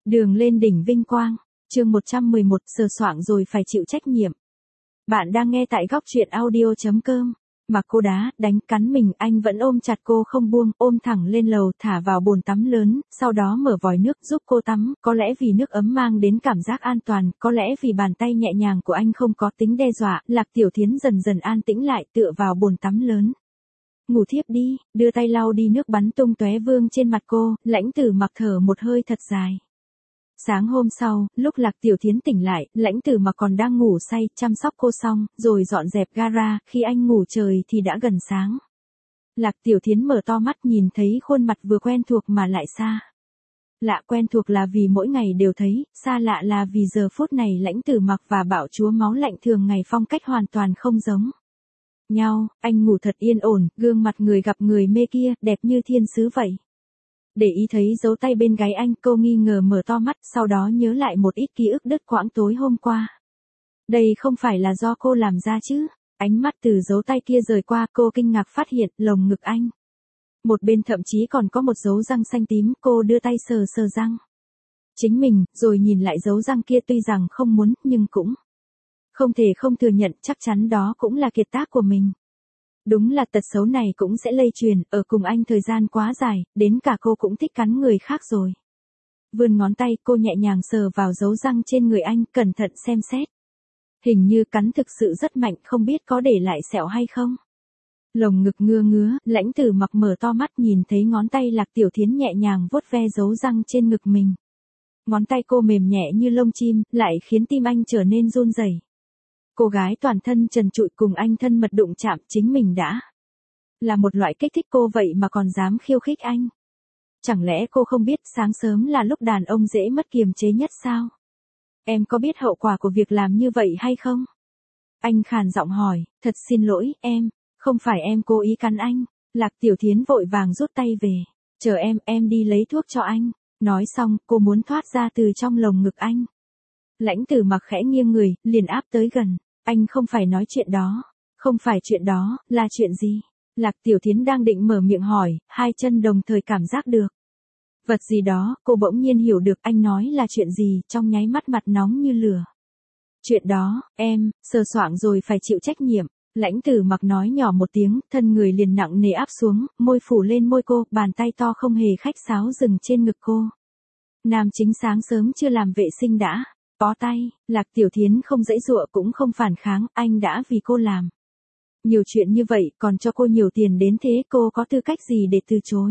Đường lên đỉnh vinh quang, chương 111, sờ soạng rồi phải chịu trách nhiệm. Bạn đang nghe tại góc truyện audio.com. Mặc cô đá, đánh cắn mình, anh vẫn ôm chặt cô không buông, ôm thẳng lên lầu, thả vào bồn tắm lớn, sau đó mở vòi nước giúp cô tắm, có lẽ vì nước ấm mang đến cảm giác an toàn, có lẽ vì bàn tay nhẹ nhàng của anh không có tính đe dọa, Lạc Tiểu Thiến dần dần an tĩnh lại, tựa vào bồn tắm lớn. Ngủ thiếp đi, đưa tay lau đi nước bắn tung tóe vương trên mặt cô, Lãnh Tử Mặc thở một hơi thật dài. Sáng hôm sau, lúc Lạc Tiểu Thiến tỉnh lại, Lãnh Tử Mặc còn đang ngủ say, chăm sóc cô xong, rồi dọn dẹp gara, khi anh ngủ trời thì đã gần sáng. Lạc Tiểu Thiến mở to mắt nhìn thấy khuôn mặt vừa quen thuộc mà lại xa. Lạ quen thuộc là vì mỗi ngày đều thấy, xa lạ là vì giờ phút này Lãnh Tử Mặc và bạo chúa máu lạnh thường ngày phong cách hoàn toàn không giống nhau, anh ngủ thật yên ổn, gương mặt người gặp người mê kia, đẹp như thiên sứ vậy. Để ý thấy dấu tay bên gáy anh, cô nghi ngờ mở to mắt, sau đó nhớ lại một ít ký ức đứt quãng tối hôm qua. Đây không phải là do cô làm ra chứ? Ánh mắt từ dấu tay kia rời qua, cô kinh ngạc phát hiện lồng ngực anh. Một bên thậm chí còn có một dấu răng xanh tím, cô đưa tay sờ sờ răng chính mình, rồi nhìn lại dấu răng kia, tuy rằng không muốn, nhưng cũng không thể không thừa nhận, chắc chắn đó cũng là kiệt tác của mình. Đúng là tật xấu này cũng sẽ lây truyền, ở cùng anh thời gian quá dài, đến cả cô cũng thích cắn người khác rồi. Vươn ngón tay, cô nhẹ nhàng sờ vào dấu răng trên người anh, cẩn thận xem xét. Hình như cắn thực sự rất mạnh, không biết có để lại sẹo hay không. Lồng ngực ngứa ngứa, Lãnh Tử Mặc mở to mắt nhìn thấy ngón tay Lạc Tiểu Thiến nhẹ nhàng vuốt ve dấu răng trên ngực mình. Ngón tay cô mềm nhẹ như lông chim, lại khiến tim anh trở nên run rẩy. Cô gái toàn thân trần trụi cùng anh thân mật đụng chạm, chính mình đã là một loại kích thích cô vậy mà còn dám khiêu khích anh. Chẳng lẽ cô không biết sáng sớm là lúc đàn ông dễ mất kiềm chế nhất sao? Em có biết hậu quả của việc làm như vậy hay không? Anh khàn giọng hỏi, thật xin lỗi, em, không phải em cố ý cắn anh. Lạc Tiểu Thiến vội vàng rút tay về, chờ em đi lấy thuốc cho anh. Nói xong, cô muốn thoát ra từ trong lồng ngực anh. Lãnh Tử Mặc khẽ nghiêng người, liền áp tới gần. Anh không phải nói chuyện đó. Không phải chuyện đó, là chuyện gì? Lạc Tiểu Thiến đang định mở miệng hỏi, hai chân đồng thời cảm giác được vật gì đó, cô bỗng nhiên hiểu được anh nói là chuyện gì, trong nháy mắt mặt nóng như lửa. Chuyện đó, em, sờ soạng rồi phải chịu trách nhiệm. Lãnh Tử Mặc nói nhỏ một tiếng, thân người liền nặng nề áp xuống, môi phủ lên môi cô, bàn tay to không hề khách sáo dừng trên ngực cô. Nam chính sáng sớm chưa làm vệ sinh đã bó tay, Lạc Tiểu Thiến không giãy giụa cũng không phản kháng, anh đã vì cô làm nhiều chuyện như vậy, còn cho cô nhiều tiền đến thế, cô có tư cách gì để từ chối.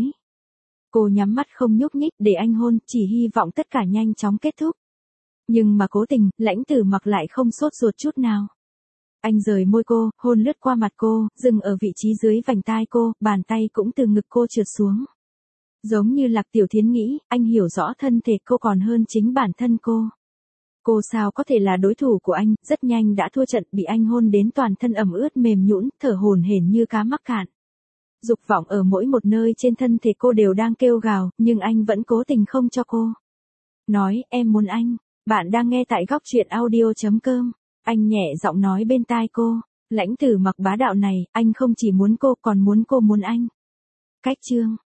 Cô nhắm mắt không nhúc nhích để anh hôn, chỉ hy vọng tất cả nhanh chóng kết thúc. Nhưng mà cố tình, Lãnh Tử Mặc lại không sốt ruột chút nào. Anh rời môi cô, hôn lướt qua mặt cô, dừng ở vị trí dưới vành tai cô, bàn tay cũng từ ngực cô trượt xuống. Giống như Lạc Tiểu Thiến nghĩ, anh hiểu rõ thân thể cô còn hơn chính bản thân cô. Cô sao có thể là đối thủ của anh, rất nhanh đã thua trận, bị anh hôn đến toàn thân ẩm ướt mềm nhũn, thở hổn hển như cá mắc cạn. Dục vọng ở mỗi một nơi trên thân thể cô đều đang kêu gào, nhưng anh vẫn cố tình không cho cô. Nói, em muốn anh. Bạn đang nghe tại góc truyện audio.com. Anh nhẹ giọng nói bên tai cô. Lãnh Tử Mặc bá đạo này, anh không chỉ muốn cô còn muốn cô muốn anh. Cách chương